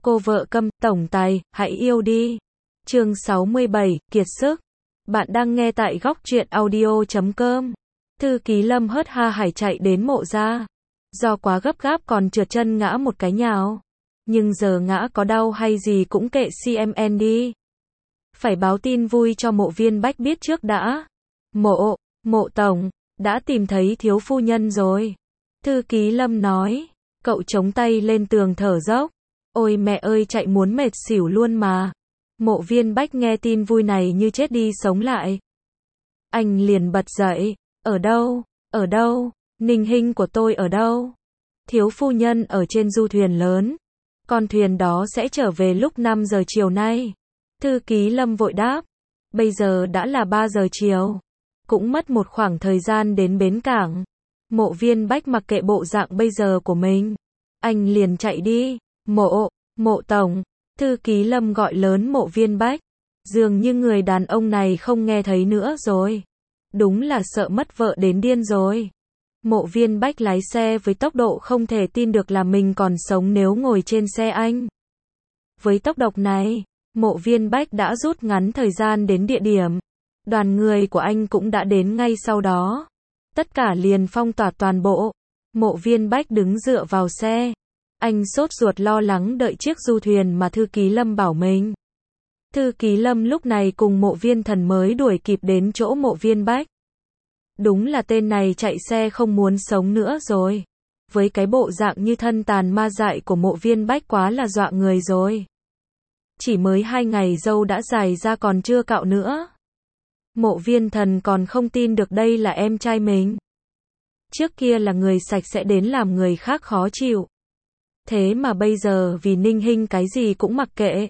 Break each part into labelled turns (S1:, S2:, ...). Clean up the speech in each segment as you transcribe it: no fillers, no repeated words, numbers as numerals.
S1: Cô vợ câm, tổng tài, hãy yêu đi. Chương 67, kiệt sức. Bạn đang nghe tại góc truyện audio.com. Thư ký Lâm hớt ha hải chạy đến mộ gia. Do quá gấp gáp còn trượt chân ngã một cái nhào. Nhưng giờ ngã có đau hay gì cũng kệ CMN đi. Phải báo tin vui cho mộ viên Bách biết trước đã. Mộ tổng, đã tìm thấy thiếu phu nhân rồi. Thư ký Lâm nói. Cậu chống tay lên tường thở dốc. Ôi mẹ ơi, chạy muốn mệt xỉu luôn mà. Mộ viên Bách nghe tin vui này như chết đi sống lại. Anh liền bật dậy. Ở đâu? Ninh Hinh của tôi ở đâu? Thiếu phu nhân ở trên du thuyền lớn. Con thuyền đó sẽ trở về lúc 5 giờ chiều nay. Thư ký Lâm vội đáp. Bây giờ đã là 3 giờ chiều. Cũng mất một khoảng thời gian đến bến cảng. Mộ viên Bách mặc kệ bộ dạng bây giờ của mình. Anh liền chạy đi. Mộ tổng. Thư ký Lâm gọi lớn mộ viên Bách. Dường như người đàn ông này không nghe thấy nữa rồi. Đúng là sợ mất vợ đến điên rồi. Mộ viên Bách lái xe với tốc độ không thể tin được là mình còn sống nếu ngồi trên xe anh. Với tốc độ này, mộ viên Bách đã rút ngắn thời gian đến địa điểm. Đoàn người của anh cũng đã đến ngay sau đó. Tất cả liền phong tỏa toàn bộ. Mộ viên Bách đứng dựa vào xe. Anh sốt ruột lo lắng đợi chiếc du thuyền mà thư ký Lâm bảo mình. Thư ký Lâm lúc này cùng mộ viên thần mới đuổi kịp đến chỗ mộ viên Bách. Đúng là tên này chạy xe không muốn sống nữa rồi. Với cái bộ dạng như thân tàn ma dại của mộ viên Bách quá là dọa người rồi. Chỉ mới 2 ngày râu đã dài ra còn chưa cạo nữa. Mộ viên thần còn không tin được đây là em trai mình. Trước kia là người sạch sẽ đến làm người khác khó chịu. Thế mà bây giờ vì Ninh Hinh cái gì cũng mặc kệ.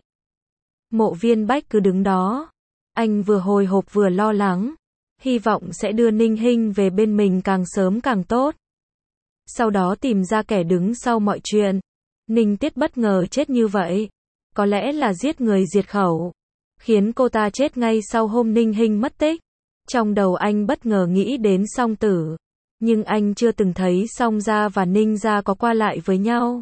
S1: Mộ viên Bách cứ đứng đó. Anh vừa hồi hộp vừa lo lắng. Hy vọng sẽ đưa Ninh Hinh về bên mình càng sớm càng tốt. Sau đó tìm ra kẻ đứng sau mọi chuyện. Ninh Tiết bất ngờ chết như vậy. Có lẽ là giết người diệt khẩu. Khiến cô ta chết ngay sau hôm Ninh Hinh mất tích. Trong đầu anh bất ngờ nghĩ đến Song Tử. Nhưng anh chưa từng thấy Song Gia và Ninh Gia có qua lại với nhau.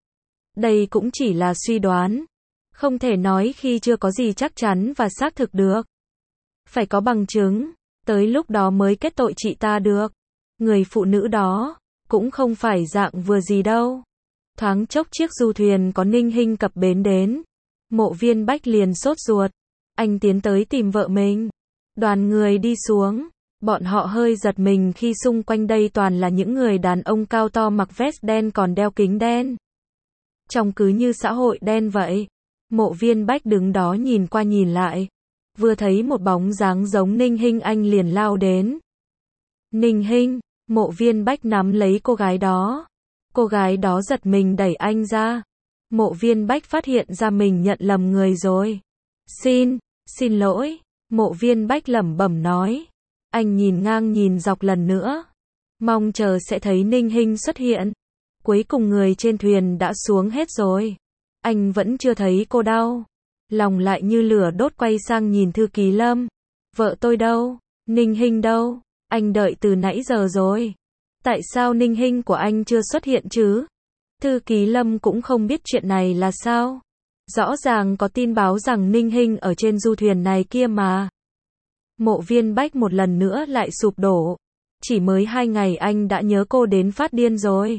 S1: Đây cũng chỉ là suy đoán. Không thể nói khi chưa có gì chắc chắn và xác thực được. Phải có bằng chứng. Tới lúc đó mới kết tội chị ta được. Người phụ nữ đó cũng không phải dạng vừa gì đâu. Thoáng chốc chiếc du thuyền có Ninh Hinh cập bến đến. Mộ viên Bách liền sốt ruột. Anh tiến tới tìm vợ mình. Đoàn người đi xuống. Bọn họ hơi giật mình khi xung quanh đây toàn là những người đàn ông cao to mặc vest đen còn đeo kính đen. Trông cứ như xã hội đen vậy. Mộ viên Bách đứng đó nhìn qua nhìn lại. Vừa thấy một bóng dáng giống Ninh Hinh anh liền lao đến. Ninh Hinh, mộ viên Bách nắm lấy cô gái đó. Cô gái đó giật mình đẩy anh ra. Mộ viên Bách phát hiện ra mình nhận lầm người rồi. Xin lỗi, mộ viên Bách lẩm bẩm nói. Anh nhìn ngang nhìn dọc lần nữa. Mong chờ sẽ thấy Ninh Hinh xuất hiện. Cuối cùng người trên thuyền đã xuống hết rồi. Anh vẫn chưa thấy cô đâu. Lòng lại như lửa đốt quay sang nhìn thư ký Lâm. Vợ tôi đâu? Ninh Hinh đâu? Anh đợi từ nãy giờ rồi. Tại sao Ninh Hinh của anh chưa xuất hiện chứ? Thư ký Lâm cũng không biết chuyện này là sao. Rõ ràng có tin báo rằng Ninh Hinh ở trên du thuyền này kia mà. Mộ viên Bách một lần nữa lại sụp đổ. Chỉ mới 2 ngày anh đã nhớ cô đến phát điên rồi.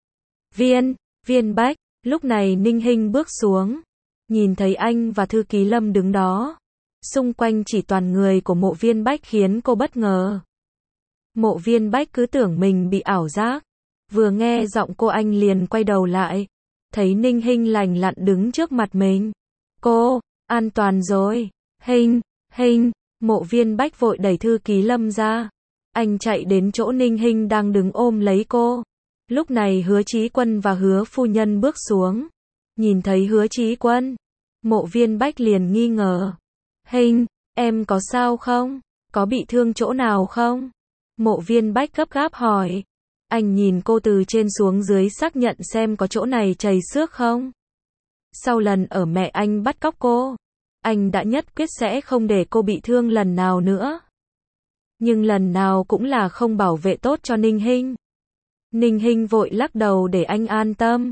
S1: Viên Bách, lúc này Ninh Hinh bước xuống. Nhìn thấy anh và thư ký Lâm đứng đó. Xung quanh chỉ toàn người của mộ viên Bách khiến cô bất ngờ. Mộ viên Bách cứ tưởng mình bị ảo giác. Vừa nghe giọng cô anh liền quay đầu lại. Thấy Ninh Hinh lành lặn đứng trước mặt mình. Cô, an toàn rồi. Hinh, mộ viên Bách vội đẩy thư ký Lâm ra. Anh chạy đến chỗ Ninh Hinh đang đứng ôm lấy cô. Lúc này Hứa Chí Quân và Hứa phu nhân bước xuống. Nhìn thấy Hứa Chí Quân, mộ viên Bách liền nghi ngờ. Hinh, em có sao không? Có bị thương chỗ nào không? Mộ viên Bách gấp gáp hỏi. Anh nhìn cô từ trên xuống dưới xác nhận xem có chỗ này chảy xước không? Sau lần ở mẹ anh bắt cóc cô, anh đã nhất quyết sẽ không để cô bị thương lần nào nữa. Nhưng lần nào cũng là không bảo vệ tốt cho Ninh Hinh. Ninh Hinh vội lắc đầu để anh an tâm.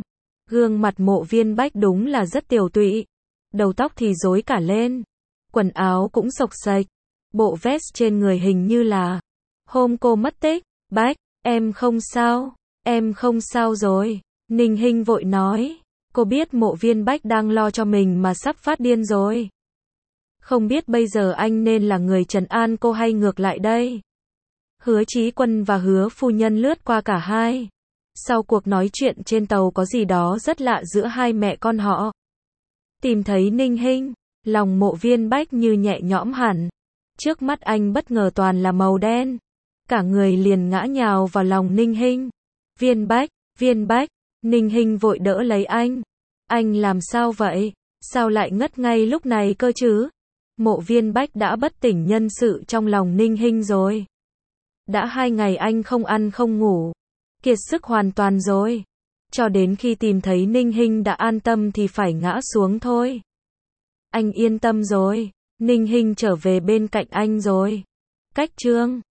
S1: Gương mặt Mộ Viên Bách đúng là rất tiều tụy. Đầu tóc thì rối cả lên. Quần áo cũng xộc xệch. Bộ vest trên người hình như là hôm cô mất tích. Bách, em không sao. Em không sao rồi. Ninh Hinh vội nói. Cô biết Mộ Viên Bách đang lo cho mình mà sắp phát điên rồi. Không biết bây giờ anh nên là người trấn an cô hay ngược lại đây. Hứa Chí Quân và Hứa phu nhân lướt qua cả hai. Sau cuộc nói chuyện trên tàu có gì đó rất lạ giữa hai mẹ con họ. Tìm thấy Ninh Hinh, lòng Mộ Viên Bách như nhẹ nhõm hẳn. Trước mắt anh bất ngờ toàn là màu đen. Cả người liền ngã nhào vào lòng Ninh Hinh. Viên Bách, Ninh Hinh vội đỡ lấy anh. Anh làm sao vậy? Sao lại ngất ngay lúc này cơ chứ? Mộ Viên Bách đã bất tỉnh nhân sự trong lòng Ninh Hinh rồi. Đã 2 ngày anh không ăn không ngủ. Kiệt sức hoàn toàn rồi. Cho đến khi tìm thấy Ninh Hinh đã an tâm thì phải ngã xuống thôi. Anh yên tâm rồi. Ninh Hinh trở về bên cạnh anh rồi. Cách chương